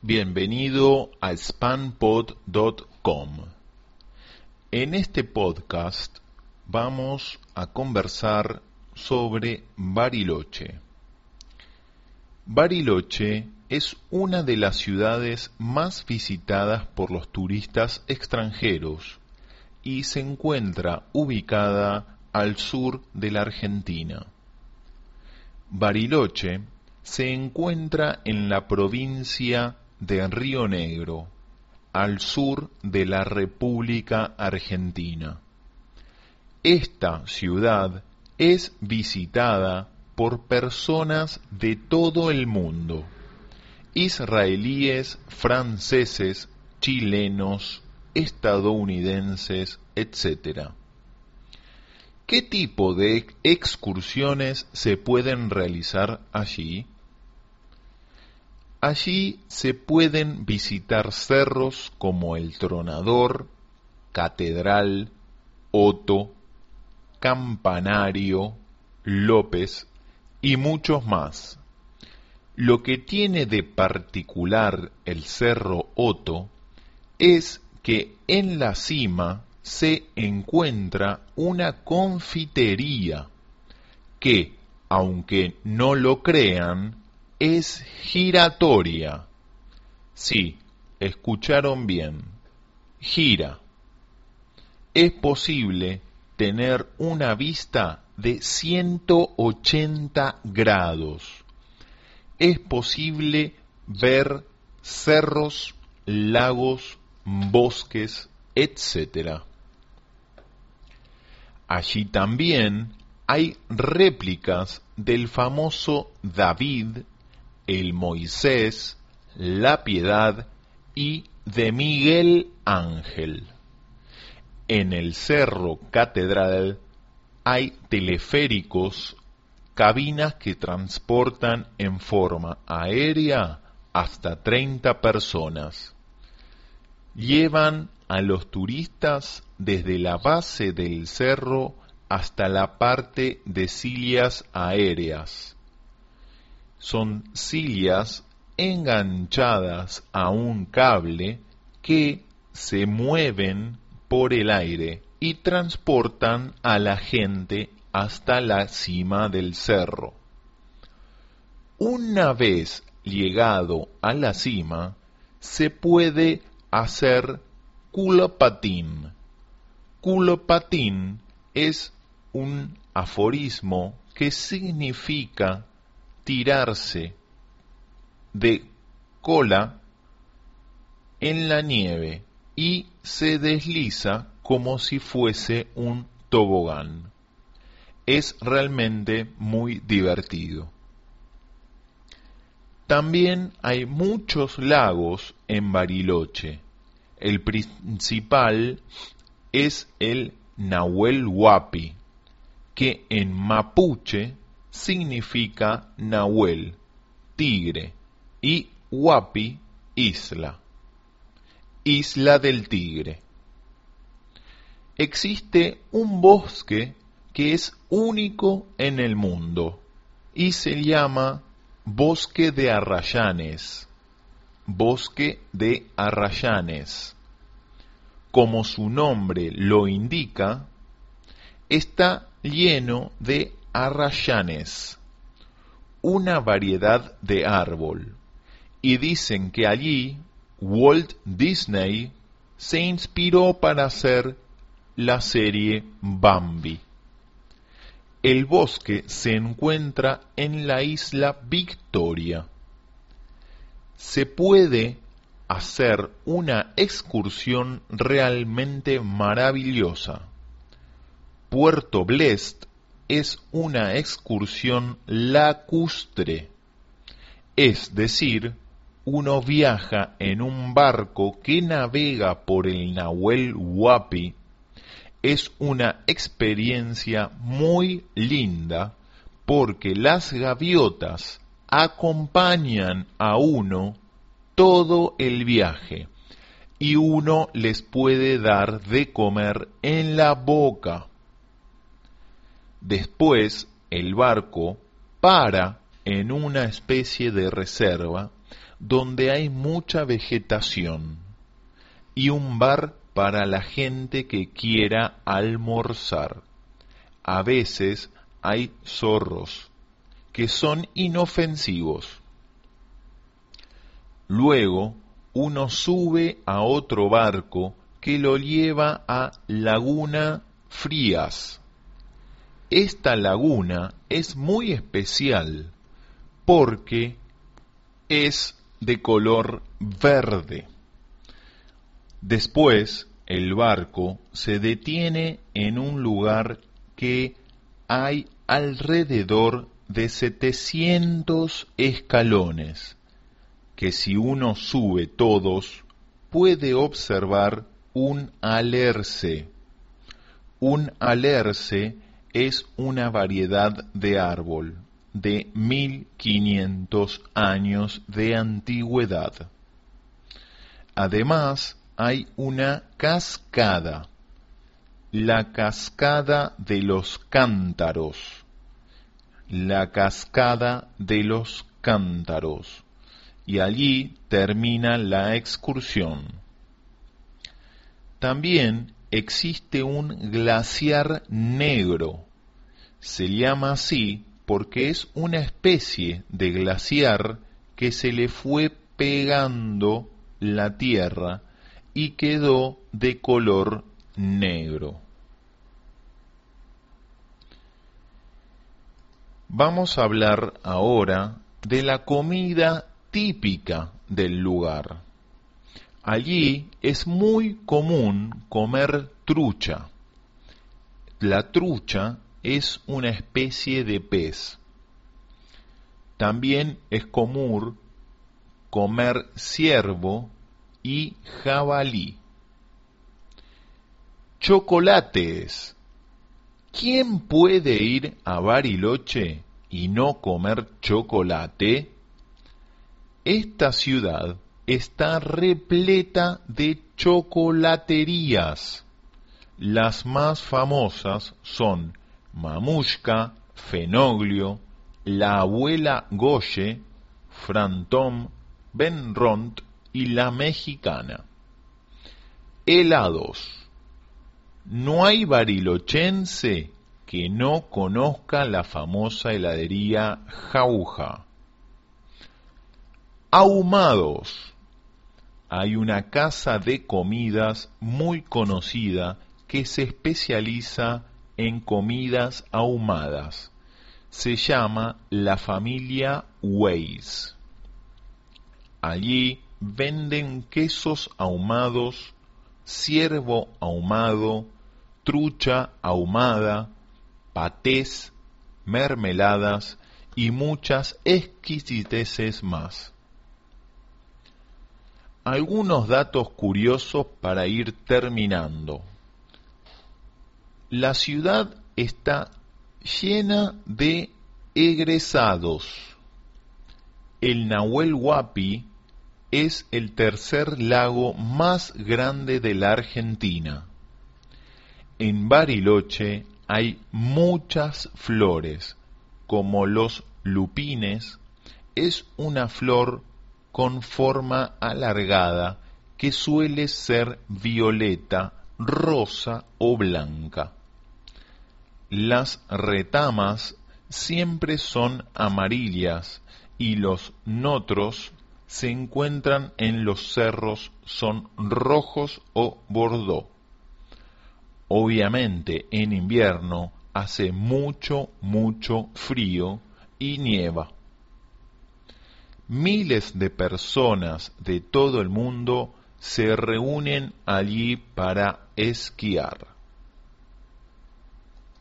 Bienvenido a SpanPod.com. En este podcast vamos a conversar sobre Bariloche. Bariloche es una de las ciudades más visitadas por los turistas extranjeros y se encuentra ubicada al sur de la Argentina. Bariloche se encuentra en la provincia de Río Negro, al sur de la República Argentina. Esta ciudad es visitada por personas de todo el mundo, israelíes, franceses, chilenos, estadounidenses, etc. ¿Qué tipo de excursiones se pueden realizar allí? Allí se pueden visitar cerros como el Tronador, Catedral, Otto, Campanario, López y muchos más. Lo que tiene de particular el Cerro Otto es que en la cima se encuentra una confitería que, aunque no lo crean, es giratoria. Sí, escucharon bien. Gira. Es posible tener una vista de 180 grados. Es posible ver cerros, lagos, bosques, etc. Allí también hay réplicas del famoso David, el Moisés, la Piedad y de Miguel Ángel. En el Cerro Catedral hay teleféricos, cabinas que transportan en forma aérea hasta 30 personas. Llevan a los turistas desde la base del cerro hasta la parte de sillas aéreas. Son sillas enganchadas a un cable que se mueven por el aire y transportan a la gente hasta la cima del cerro. Una vez llegado a la cima, se puede hacer culopatín. Culopatín es un aforismo que significa tirarse de cola en la nieve y se desliza como si fuese un tobogán. Es realmente muy divertido. También hay muchos lagos en Bariloche. El principal es el Nahuel Huapi, que en mapuche significa Nahuel, tigre, y Huapi, isla, isla del tigre. Existe un bosque que es único en el mundo y se llama Bosque de Arrayanes. Bosque de Arrayanes. Como su nombre lo indica, está lleno de arrayanes, una variedad de árbol, y dicen que allí Walt Disney se inspiró para hacer la serie Bambi. El bosque se encuentra en la isla Victoria. Se puede hacer una excursión realmente maravillosa. Puerto Blest es una excursión lacustre, es decir, uno viaja en un barco que navega por el Nahuel Huapi. Es una experiencia muy linda porque las gaviotas acompañan a uno todo el viaje y uno les puede dar de comer en la boca. Después el barco para en una especie de reserva donde hay mucha vegetación, y un bar para la gente que quiera almorzar. A veces hay zorros, que son inofensivos. Luego, uno sube a otro barco que lo lleva a Laguna Frías. Esta laguna es muy especial porque es de color verde. Después, el barco se detiene en un lugar que hay alrededor de 700 escalones, que si uno sube todos, puede observar un alerce. Un alerce es una variedad de árbol de 1500 años de antigüedad. Además, hay una cascada, la cascada de los cántaros, la cascada de los cántaros, y allí termina la excursión. También existe un glaciar negro. Se llama así porque es una especie de glaciar que se le fue pegando la tierra y quedó de color negro. Vamos a hablar ahora de la comida típica del lugar. Allí es muy común comer trucha. La trucha es una especie de pez. También es común comer ciervo y jabalí. Chocolates. ¿Quién puede ir a Bariloche y no comer chocolate? Esta ciudad está repleta de chocolaterías. Las más famosas son Mamushka, Fenoglio, La Abuela Goye, Frantón, Benront y La Mexicana. Helados. No hay barilochense que no conozca la famosa heladería Jauja. Ahumados. Hay una casa de comidas muy conocida que se especializa en comidas ahumadas. Se llama la familia Weiss. Allí venden quesos ahumados, ciervo ahumado, trucha ahumada, patés, mermeladas y muchas exquisiteces más. Algunos datos curiosos para ir terminando. La ciudad está llena de egresados. El Nahuel Huapi es el tercer lago más grande de la Argentina. En Bariloche hay muchas flores, como los lupines. Es una flor con forma alargada que suele ser violeta, rosa o blanca. Las retamas siempre son amarillas y los notros se encuentran en los cerros, son rojos o bordó. Obviamente en invierno hace mucho frío y nieva. Miles de personas de todo el mundo se reúnen allí para esquiar.